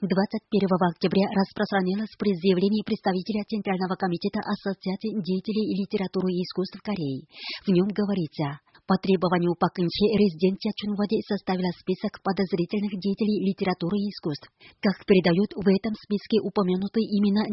21 октября распространилось предъявление представителя Центрального комитета Ассоциации деятелей литературы и искусств Кореи. В нем говорится: по требованию Пак Кын Хе резиденция Чунваде составила список подозрительных деятелей литературы и искусств. Как передают, в этом списке упомянуты именно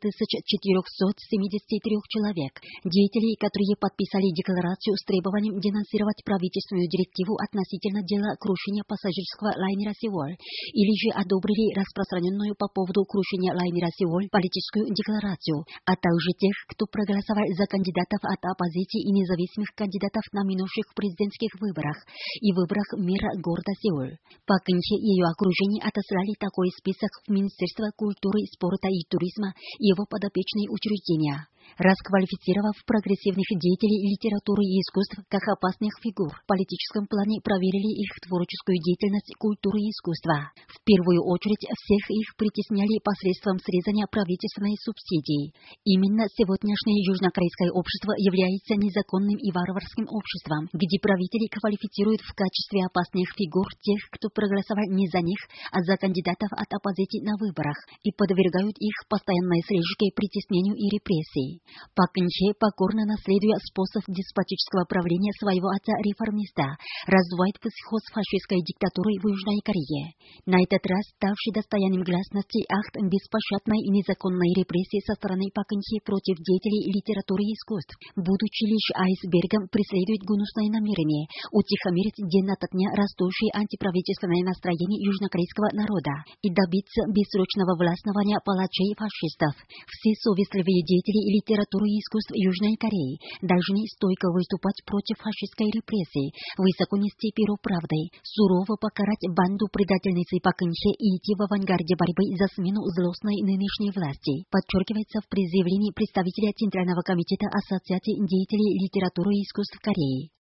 9473 человек, деятелей, которые подписали декларацию с требованием денонсировать правительственную директиву относительно дела крушения пассажирского лайнера «Сеул», или же одобрили распространенную по поводу крушения лайнера «Сеул» политическую декларацию, а также тех, кто проголосовал за кандидатов от оппозиции и независимых кандидатов на минувших президентских выборах и выборах мэра города Сеул. Пак Кын Хе и ее окружение отослали такой список в Министерство культуры, спорта и туризма и его подопечные учреждения, расквалифицировав прогрессивных деятелей литературы и искусств как опасных фигур. В политическом плане проверили их творческую деятельность, культуры и искусства. В первую очередь всех их притесняли посредством срезания правительственной субсидии. Именно сегодняшнее южнокорейское общество является незаконным и варварским обществом, где правители квалифицируют в качестве опасных фигур тех, кто проголосовал не за них, а за кандидатов от оппозиции на выборах, и подвергают их постоянной слежке, притеснению и репрессии. Пак Кын Хе, покорно наследуя способ деспотического правления своего отца-реформиста, раздувает психоз фашистской диктатуры в Южной Корее. На этот раз ставший достоянием гласности акт беспощадной и незаконной репрессии со стороны Пак Кын Хе против деятелей литературы и искусств, будучи лишь айсбергом, преследует гнусное намерение утихомирить день ото дня растущее антиправительственное настроение южнокорейского народа и добиться бессрочного властвования палачей фашистов. Все совестливые деятели литературы и искусств Южной Кореи должны стойко выступать против фашистской репрессии, высоко нести перо правды, сурово покарать банду предательницы Пак Кын Хе и идти в авангарде борьбы за смену злостной нынешней власти, подчеркивается в предъявлении представителя Центрального комитета Ассоциации деятелей литературы и искусств Кореи.